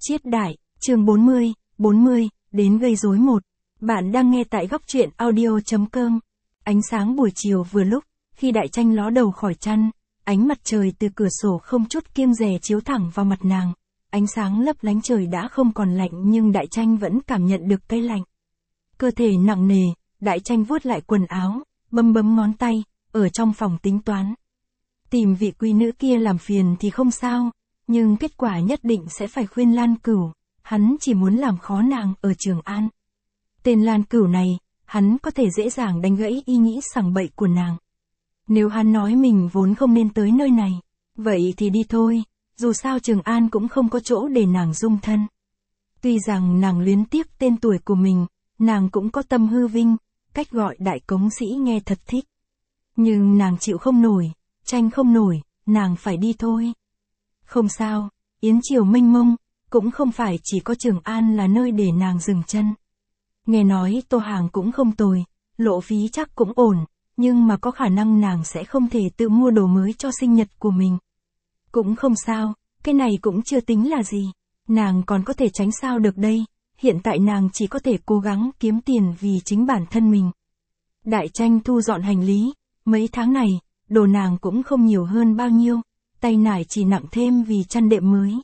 Chiết đại, chương 40, đến gây rối 1. Bạn đang nghe tại góc truyện audio.com. Ánh sáng buổi chiều vừa lúc, khi Đại Tranh ló đầu khỏi chăn, ánh mặt trời từ cửa sổ không chút kiêng dè chiếu thẳng vào mặt nàng. Ánh sáng lấp lánh trời đã không còn lạnh nhưng Đại Tranh vẫn cảm nhận được cái lạnh. Cơ thể nặng nề, Đại Tranh vuốt lại quần áo, bấm ngón tay, ở trong phòng tính toán. Tìm vị quý nữ kia làm phiền thì không sao, nhưng kết quả nhất định sẽ phải khuyên Lan Cửu, hắn chỉ muốn làm khó nàng ở Trường An. Tên Lan Cửu này, hắn có thể dễ dàng đánh gãy ý nghĩ sằng bậy của nàng. Nếu hắn nói mình vốn không nên tới nơi này, vậy thì đi thôi, dù sao Trường An cũng không có chỗ để nàng dung thân. Tuy rằng nàng luyến tiếc tên tuổi của mình, nàng cũng có tâm hư vinh, cách gọi đại cống sĩ nghe thật thích. Nhưng nàng chịu không nổi, tranh không nổi, nàng phải đi thôi. Không sao, yến triều mênh mông, cũng không phải chỉ có Trường An là nơi để nàng dừng chân. Nghe nói tô hàng cũng không tồi, lộ phí chắc cũng ổn, nhưng mà có khả năng nàng sẽ không thể tự mua đồ mới cho sinh nhật của mình. Cũng không sao, cái này cũng chưa tính là gì, nàng còn có thể tránh sao được đây, hiện tại nàng chỉ có thể cố gắng kiếm tiền vì chính bản thân mình. Đại Tranh thu dọn hành lý, mấy tháng này, đồ nàng cũng không nhiều hơn bao nhiêu, tay nải chỉ nặng thêm vì chăn đệm mới.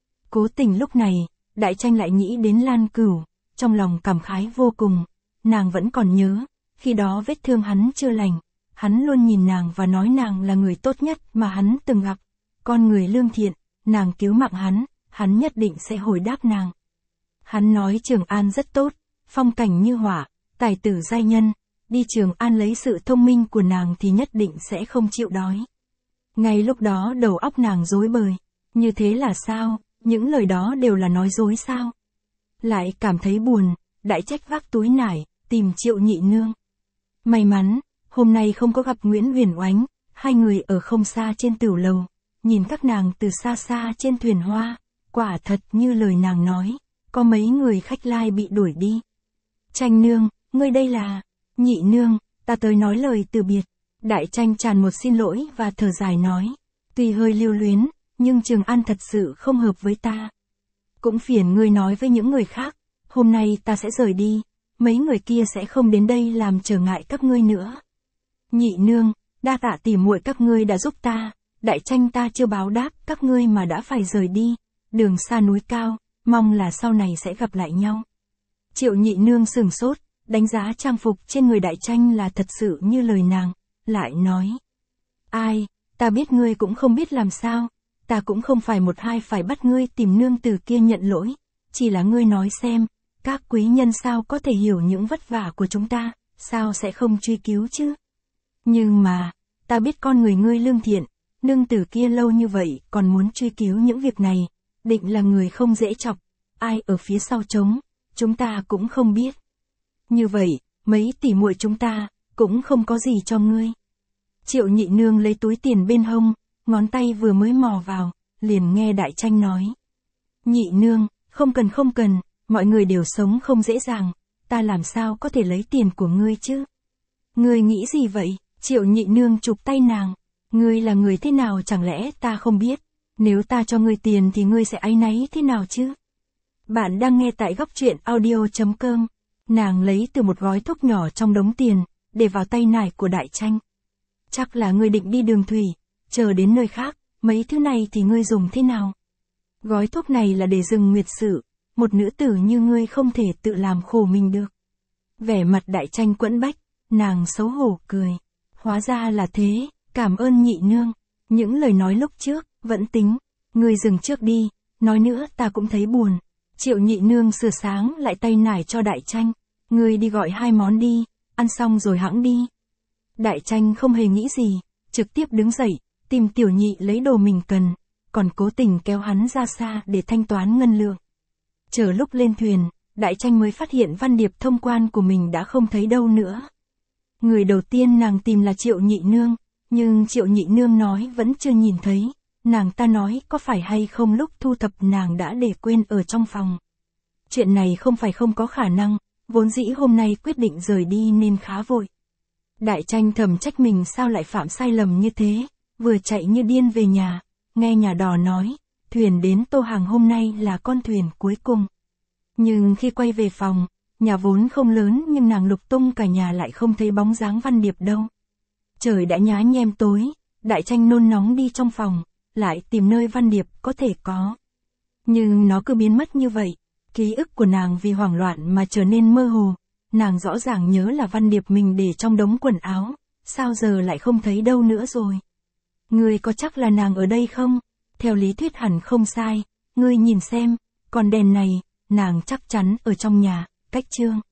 Cố tình lúc này, Đại Tranh lại nghĩ đến Lan Cửu, trong lòng cảm khái vô cùng, nàng vẫn còn nhớ, khi đó vết thương hắn chưa lành, hắn luôn nhìn nàng và nói nàng là người tốt nhất mà hắn từng gặp, con người lương thiện, nàng cứu mạng hắn nhất định sẽ hồi đáp nàng. Hắn nói Trường An rất tốt, phong cảnh như họa, tài tử giai nhân, đi Trường An lấy sự thông minh của nàng thì nhất định sẽ không chịu đói. Ngay lúc đó đầu óc nàng rối bời, như thế là sao, những lời đó đều là nói dối sao? Lại cảm thấy buồn, Đại Trách vác túi nải, tìm Triệu Nhị Nương. May mắn, hôm nay không có gặp Nguyễn Huyền Oánh, hai người ở không xa trên tửu lầu, nhìn các nàng từ xa xa trên thuyền hoa, quả thật như lời nàng nói, có mấy người khách lai bị đuổi đi. Tranh nương, ngươi đây là... Nhị nương, ta tới nói lời từ biệt. Đại Tranh tràn một xin lỗi và thở dài nói, tuy hơi lưu luyến, nhưng Trường An thật sự không hợp với ta. Cũng phiền ngươi nói với những người khác, hôm nay ta sẽ rời đi, mấy người kia sẽ không đến đây làm trở ngại các ngươi nữa. Nhị nương, đa tạ tỉ muội các ngươi đã giúp ta, Đại Tranh ta chưa báo đáp các ngươi mà đã phải rời đi, đường xa núi cao, mong là sau này sẽ gặp lại nhau. Triệu Nhị Nương sửng sốt, đánh giá trang phục trên người Đại Tranh là thật sự như lời nàng, lại nói. Ai, ta biết ngươi cũng không biết làm sao, ta cũng không phải một hai phải bắt ngươi tìm nương tử kia nhận lỗi, chỉ là ngươi nói xem, các quý nhân sao có thể hiểu những vất vả của chúng ta, sao sẽ không truy cứu chứ? Nhưng mà, ta biết con người ngươi lương thiện, nương tử kia lâu như vậy còn muốn truy cứu những việc này, định là người không dễ chọc, ai ở phía sau trống, chúng ta cũng không biết. Như vậy, mấy tỷ muội chúng ta, cũng không có gì cho ngươi. Triệu Nhị Nương lấy túi tiền bên hông, ngón tay vừa mới mò vào, liền nghe Đại Tranh nói. Nhị Nương, không cần, mọi người đều sống không dễ dàng, ta làm sao có thể lấy tiền của ngươi chứ? Ngươi nghĩ gì vậy? Triệu Nhị Nương chụp tay nàng, ngươi là người thế nào chẳng lẽ ta không biết, nếu ta cho ngươi tiền thì ngươi sẽ áy náy thế nào chứ? Bạn đang nghe tại góc truyện audio.com. Nàng lấy từ một gói thuốc nhỏ trong đống tiền, để vào tay nải của Đại Tranh. Chắc là ngươi định đi đường thủy, chờ đến nơi khác, mấy thứ này thì ngươi dùng thế nào? Gói thuốc này là để dừng nguyệt sự, một nữ tử như ngươi không thể tự làm khổ mình được. Vẻ mặt Đại Tranh quẫn bách, nàng xấu hổ cười. Hóa ra là thế, cảm ơn Nhị Nương, những lời nói lúc trước, vẫn tính, ngươi dừng trước đi, nói nữa ta cũng thấy buồn. Triệu Nhị Nương sửa sáng lại tay nải cho Đại Tranh, ngươi đi gọi 2 món đi, ăn xong rồi hẵng đi. Đại Tranh không hề nghĩ gì, trực tiếp đứng dậy, tìm Tiểu Nhị lấy đồ mình cần, còn cố tình kéo hắn ra xa để thanh toán ngân lượng. Chờ lúc lên thuyền, Đại Tranh mới phát hiện văn điệp thông quan của mình đã không thấy đâu nữa. Người đầu tiên nàng tìm là Triệu Nhị Nương, nhưng Triệu Nhị Nương nói vẫn chưa nhìn thấy. Nàng ta nói có phải hay không lúc thu thập nàng đã để quên ở trong phòng. Chuyện này không phải không có khả năng, vốn dĩ hôm nay quyết định rời đi nên khá vội. Đại Tranh thầm trách mình sao lại phạm sai lầm như thế, vừa chạy như điên về nhà, nghe nhà đò nói, thuyền đến Tô Hàng hôm nay là con thuyền cuối cùng. Nhưng khi quay về phòng, nhà vốn không lớn nhưng nàng lục tung cả nhà lại không thấy bóng dáng Văn Điệp đâu. Trời đã nhá nhem tối, Đại Tranh nôn nóng đi trong phòng, lại tìm nơi Văn Điệp có thể có. Nhưng nó cứ biến mất như vậy, ký ức của nàng vì hoảng loạn mà trở nên mơ hồ, nàng rõ ràng nhớ là Văn Điệp mình để trong đống quần áo, sao giờ lại không thấy đâu nữa rồi. Ngươi có chắc là nàng ở đây không? Theo lý thuyết hẳn không sai, ngươi nhìn xem, còn đèn này, nàng chắc chắn ở trong nhà, cách Trương.